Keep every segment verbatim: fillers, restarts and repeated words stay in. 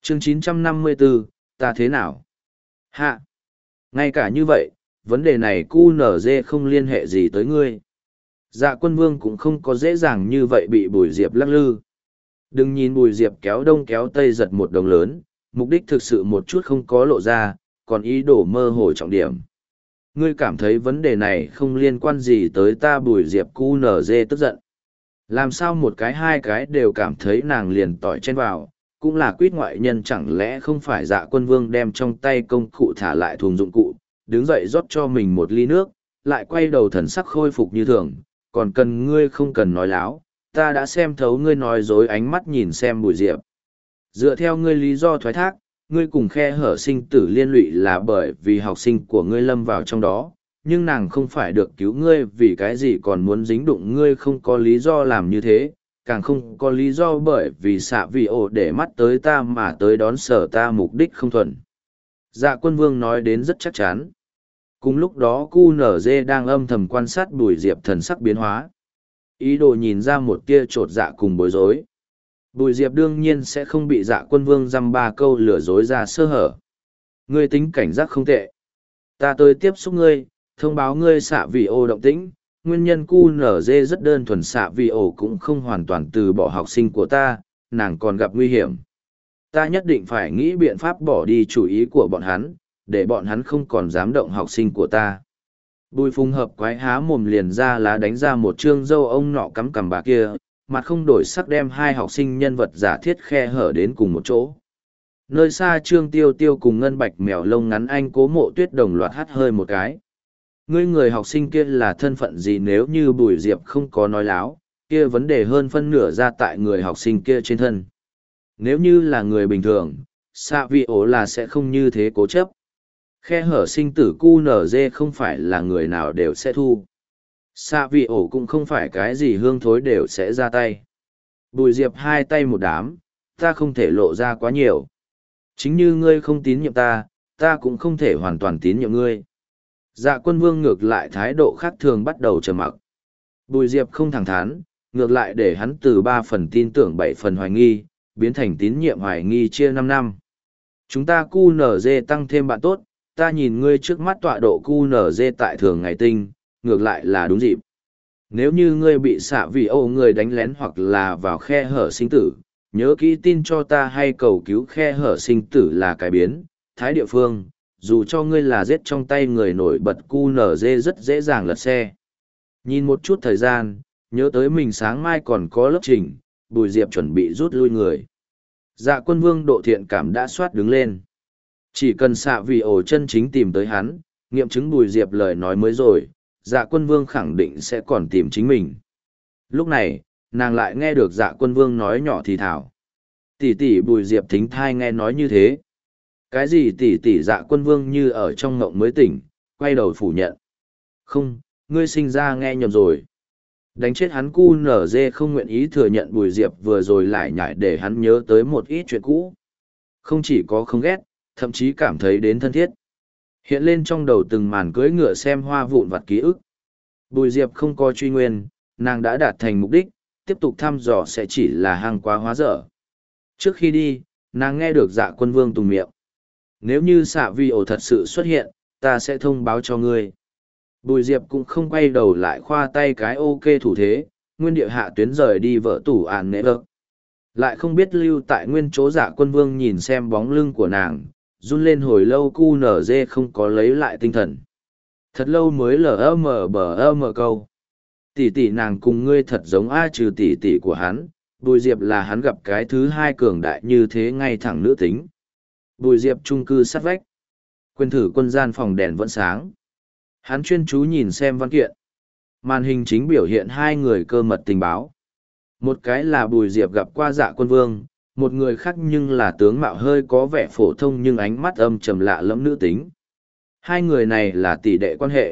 chương chín trăm năm mươi bốn, ta thế nào? Hạ! Ngay cả như vậy, vấn đề này cu nở dê không liên hệ gì tới ngươi. Dạ quân vương cũng không có dễ dàng như vậy bị Bùi Diệp lắc lư. Đừng nhìn Bùi Diệp kéo đông kéo tây giật một đồng lớn, mục đích thực sự một chút không có lộ ra, còn ý đồ mơ hồ trọng điểm. Ngươi cảm thấy vấn đề này không liên quan gì tới ta Bùi Diệp cu nở dê tức giận. Làm sao một cái hai cái đều cảm thấy nàng liền tỏi chen vào, cũng là quýt ngoại nhân chẳng lẽ không phải Dạ quân vương đem trong tay công cụ thả lại thùng dụng cụ, đứng dậy rót cho mình một ly nước, lại quay đầu thần sắc khôi phục như thường, còn cần ngươi không cần nói láo, ta đã xem thấu ngươi nói dối ánh mắt nhìn xem Bùi Diệp. Dựa theo ngươi lý do thoái thác, ngươi cùng khe hở sinh tử liên lụy là bởi vì học sinh của ngươi lâm vào trong đó, nhưng nàng không phải được cứu ngươi vì cái gì còn muốn dính đụng ngươi không có lý do làm như thế, càng không có lý do bởi vì xạ vì ổ để mắt tới ta mà tới đón sở ta mục đích không thuận. Dạ quân vương nói đến rất chắc chắn. Cùng lúc đó cu nở dê đang âm thầm quan sát Bùi Diệp thần sắc biến hóa. Ý đồ nhìn ra một tia trột dạ cùng bối rối. Bùi Diệp đương nhiên sẽ không bị Dạ quân vương dăm ba câu lừa dối ra sơ hở. Ngươi tính cảnh giác không tệ. Ta tới tiếp xúc ngươi, thông báo ngươi xạ vì ổ động tĩnh. Nguyên nhân cu nở dê rất đơn thuần, xạ vì ổ cũng không hoàn toàn từ bỏ học sinh của ta, nàng còn gặp nguy hiểm. Ta nhất định phải nghĩ biện pháp bỏ đi chủ ý của bọn hắn, để bọn hắn không còn dám động học sinh của ta. Bùi Phùng hợp quái há mồm liền ra lá đánh ra một trương dâu ông nọ cắm cằm bà kia, mặt không đổi sắc đem hai học sinh nhân vật giả thiết khe hở đến cùng một chỗ. Nơi xa Trương Tiêu Tiêu cùng Ngân Bạch mèo lông ngắn anh Cố Mộ Tuyết đồng loạt hắt hơi một cái. Ngươi người học sinh kia là thân phận gì? Nếu như Bùi Diệp không có nói láo, kia vấn đề hơn phân nửa ra tại người học sinh kia trên thân. Nếu như là người bình thường, xạ vị ổ là sẽ không như thế cố chấp. Khe hở sinh tử cu nở dê không phải là người nào đều sẽ thu. Xạ vị ổ cũng không phải cái gì hương thối đều sẽ ra tay. Bùi Diệp hai tay một đám, ta không thể lộ ra quá nhiều. Chính như ngươi không tín nhiệm ta, ta cũng không thể hoàn toàn tín nhiệm ngươi. Dạ quân vương ngược lại thái độ khác thường bắt đầu trầm mặc. Bùi Diệp không thẳng thắn, ngược lại để hắn từ ba phần tin tưởng bảy phần hoài nghi, biến thành tín nhiệm hoài nghi chia năm năm. Chúng ta cu nở dê tăng thêm bạn tốt, ta nhìn ngươi trước mắt tọa độ cu nở dê tại thường ngày tinh, ngược lại là đúng dịp. Nếu như ngươi bị xạ vì âu người đánh lén hoặc là vào khe hở sinh tử, nhớ kỹ tin cho ta hay cầu cứu khe hở sinh tử là cái biến, thái địa phương, dù cho ngươi là giết trong tay người nổi bật cu nở dê rất dễ dàng lật xe. Nhìn một chút thời gian, nhớ tới mình sáng mai còn có lớp trình, Bùi Diệp chuẩn bị rút lui người. Dạ quân vương độ thiện cảm đã soát đứng lên. Chỉ cần xạ vì ổ chân chính tìm tới hắn, nghiệm chứng Bùi Diệp lời nói mới rồi, dạ quân vương khẳng định sẽ còn tìm chính mình. Lúc này, nàng lại nghe được dạ quân vương nói nhỏ thì thảo. Tỷ tỷ Bùi Diệp thính thai nghe nói như thế. Cái gì tỷ tỷ? Dạ quân vương như ở trong ngộng mới tỉnh, quay đầu phủ nhận. Không, ngươi sinh ra nghe nhầm rồi. Đánh chết hắn cu nở dê không nguyện ý thừa nhận Bùi Diệp vừa rồi lại nhảy để hắn nhớ tới một ít chuyện cũ. Không chỉ có không ghét, thậm chí cảm thấy đến thân thiết. Hiện lên trong đầu từng màn cưỡi ngựa xem hoa vụn vặt ký ức. Bùi Diệp không có truy nguyên, nàng đã đạt thành mục đích, tiếp tục thăm dò sẽ chỉ là hàng quá hóa dở. Trước khi đi, nàng nghe được Dạ quân vương tùng miệng. Nếu như xạ vi ổ thật sự xuất hiện, ta sẽ thông báo cho ngươi. Bùi Diệp cũng không quay đầu lại khoa tay cái ok thủ thế, nguyên địa hạ tuyến rời đi vợ tủ ản nệ vợ. Lại không biết lưu tại nguyên chỗ Dạ quân vương nhìn xem bóng lưng của nàng, run lên hồi lâu cu nở dê không có lấy lại tinh thần. Thật lâu mới lờ mờ bờ mờ câu. Tỷ tỷ nàng cùng ngươi thật giống a trừ tỷ tỷ của hắn, Bùi Diệp là hắn gặp cái thứ hai cường đại như thế ngay thẳng nữ tính. Bùi Diệp trung cư sát vách. Quyền thử quân gian phòng đèn vẫn sáng. Hắn chuyên chú nhìn xem văn kiện. Màn hình chính biểu hiện hai người cơ mật tình báo. Một cái là Bùi Diệp gặp qua Dạ quân vương, một người khác nhưng là tướng mạo hơi có vẻ phổ thông nhưng ánh mắt âm trầm lạ lẫm nữ tính. Hai người này là tỷ đệ quan hệ.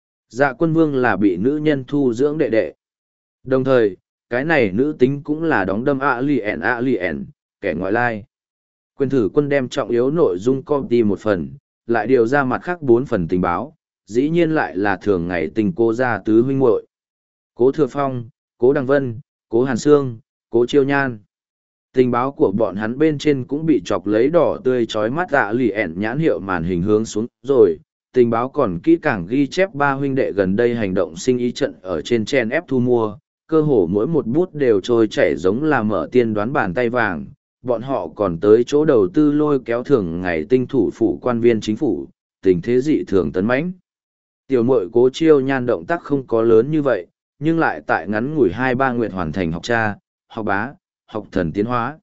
Dạ quân vương là bị nữ nhân thu dưỡng đệ đệ. Đồng thời, cái này nữ tính cũng là đóng đâm alien alien, kẻ ngoại lai. Quyền thử quân đem trọng yếu nội dung copy một phần, lại điều ra mặt khác bốn phần tình báo, dĩ nhiên lại là thường ngày tình cô gia tứ huynh muội. Cố Thừa Phong, Cố Đăng Vân, Cố Hàn Sương, Cố Chiêu Nhan. Tình báo của bọn hắn bên trên cũng bị chọc lấy đỏ tươi chói mắt dạ lì ẻn nhãn hiệu màn hình hướng xuống rồi. Tình báo còn kỹ càng ghi chép ba huynh đệ gần đây hành động sinh ý trận ở trên chen ép thu mua, cơ hồ mỗi một bút đều trôi chảy giống là mở tiên đoán bàn tay vàng. Bọn họ còn tới chỗ đầu tư lôi kéo thường ngày tinh thủ phủ quan viên chính phủ, tình thế dị thường tấn mãnh. Tiểu muội Cố Chiêu Nhan động tác không có lớn như vậy, nhưng lại tại ngắn ngủi hai ba nguyện hoàn thành học cha, học bá, học thần tiến hóa.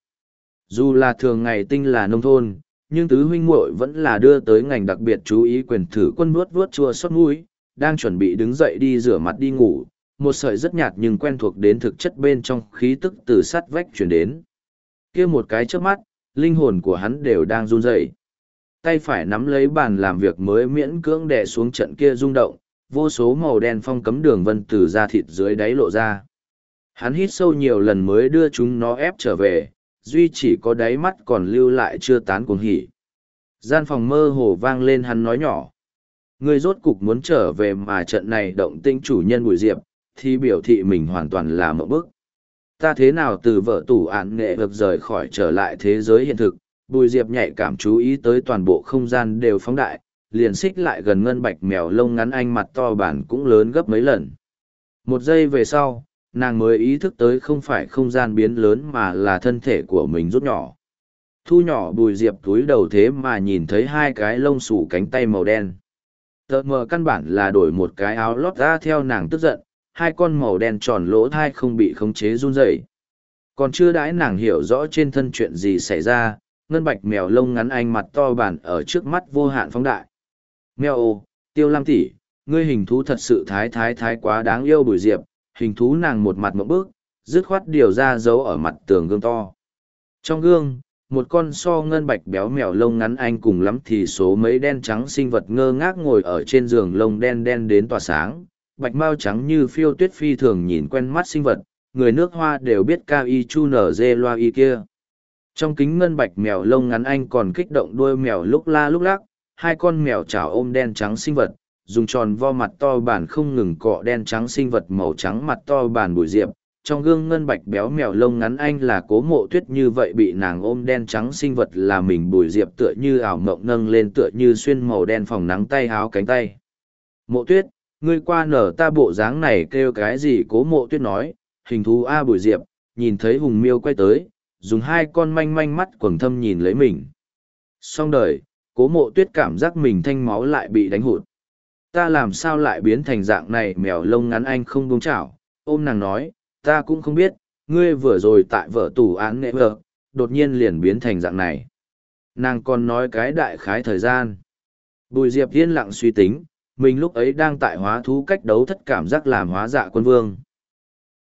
Dù là thường ngày tinh là nông thôn, nhưng tứ huynh muội vẫn là đưa tới ngành đặc biệt chú ý quyền thử quân vuốt vuốt chua xót mũi, đang chuẩn bị đứng dậy đi rửa mặt đi ngủ, một sợi rất nhạt nhưng quen thuộc đến thực chất bên trong khí tức từ sắt vách chuyển đến. Kia một cái trước mắt, linh hồn của hắn đều đang run rẩy. Tay phải nắm lấy bàn làm việc mới miễn cưỡng đè xuống trận kia rung động, vô số màu đen phong cấm đường vân từ da thịt dưới đáy lộ ra. Hắn hít sâu nhiều lần mới đưa chúng nó ép trở về, duy chỉ có đáy mắt còn lưu lại chưa tán cuồng hỉ. Gian phòng mơ hồ vang lên hắn nói nhỏ. Người rốt cục muốn trở về mà trận này động tĩnh chủ nhân Bùi Diệp, thì biểu thị mình hoàn toàn là mộng bức. Ta thế nào từ vợ tủ án nghệ vực rời khỏi trở lại thế giới hiện thực, Bùi Diệp nhạy cảm chú ý tới toàn bộ không gian đều phóng đại, liền xích lại gần ngân bạch mèo lông ngắn anh mặt to bản cũng lớn gấp mấy lần. Một giây về sau, nàng mới ý thức tới không phải không gian biến lớn mà là thân thể của mình rút nhỏ. Thu nhỏ Bùi Diệp túi đầu thế mà nhìn thấy hai cái lông xù cánh tay màu đen. Tờ mờ căn bản là đổi một cái áo lót ra theo nàng tức giận, hai con màu đen tròn lỗ thai không bị khống chế run rẩy. Còn chưa đãi nàng hiểu rõ trên thân chuyện gì xảy ra, ngân bạch mèo lông ngắn anh mặt to bản ở trước mắt vô hạn phóng đại. Mèo ô, Tiêu Lam tỷ, ngươi hình thú thật sự thái thái thái quá đáng yêu. Bùi Diệp, hình thú nàng một mặt mộng bức, dứt khoát điều ra dấu ở mặt tường gương to. Trong gương, một con so ngân bạch béo mèo lông ngắn anh cùng lắm thì số mấy đen trắng sinh vật ngơ ngác ngồi ở trên giường lông đen đen đến tỏa sáng, bạch mao trắng như phiêu tuyết phi thường nhìn quen mắt sinh vật, người nước hoa đều biết cao y chu nở dê loa y kia. Trong kính ngân bạch mèo lông ngắn anh còn kích động đuôi mèo lúc la lúc lắc, hai con mèo chảo ôm đen trắng sinh vật, dùng tròn vo mặt to bản không ngừng cọ đen trắng sinh vật màu trắng mặt to bản Bùi Diệp. Trong gương ngân bạch béo mèo lông ngắn anh là Cố Mộ Tuyết, như vậy bị nàng ôm đen trắng sinh vật là mình Bùi Diệp tựa như ảo mộng nâng lên tựa như xuyên màu đen phòng nắng tay háo cánh tay. Mộ Tuyết, ngươi qua nở ta bộ dáng này kêu cái gì? Cố Mộ Tuyết nói, hình thú A. Bùi Diệp, nhìn thấy Hùng Miêu quay tới, dùng hai con manh manh mắt quầng thâm nhìn lấy mình. Xong đời, Cố Mộ Tuyết cảm giác mình thanh máu lại bị đánh hụt. Ta làm sao lại biến thành dạng này? Mèo lông ngắn anh không buông chảo, ôm nàng nói, ta cũng không biết, ngươi vừa rồi tại vở tủ án nghệ vợ, đột nhiên liền biến thành dạng này. Nàng còn nói cái đại khái thời gian. Bùi Diệp yên lặng suy tính, mình lúc ấy đang tại hóa thú cách đấu thất cảm giác làm hóa dạ quân vương.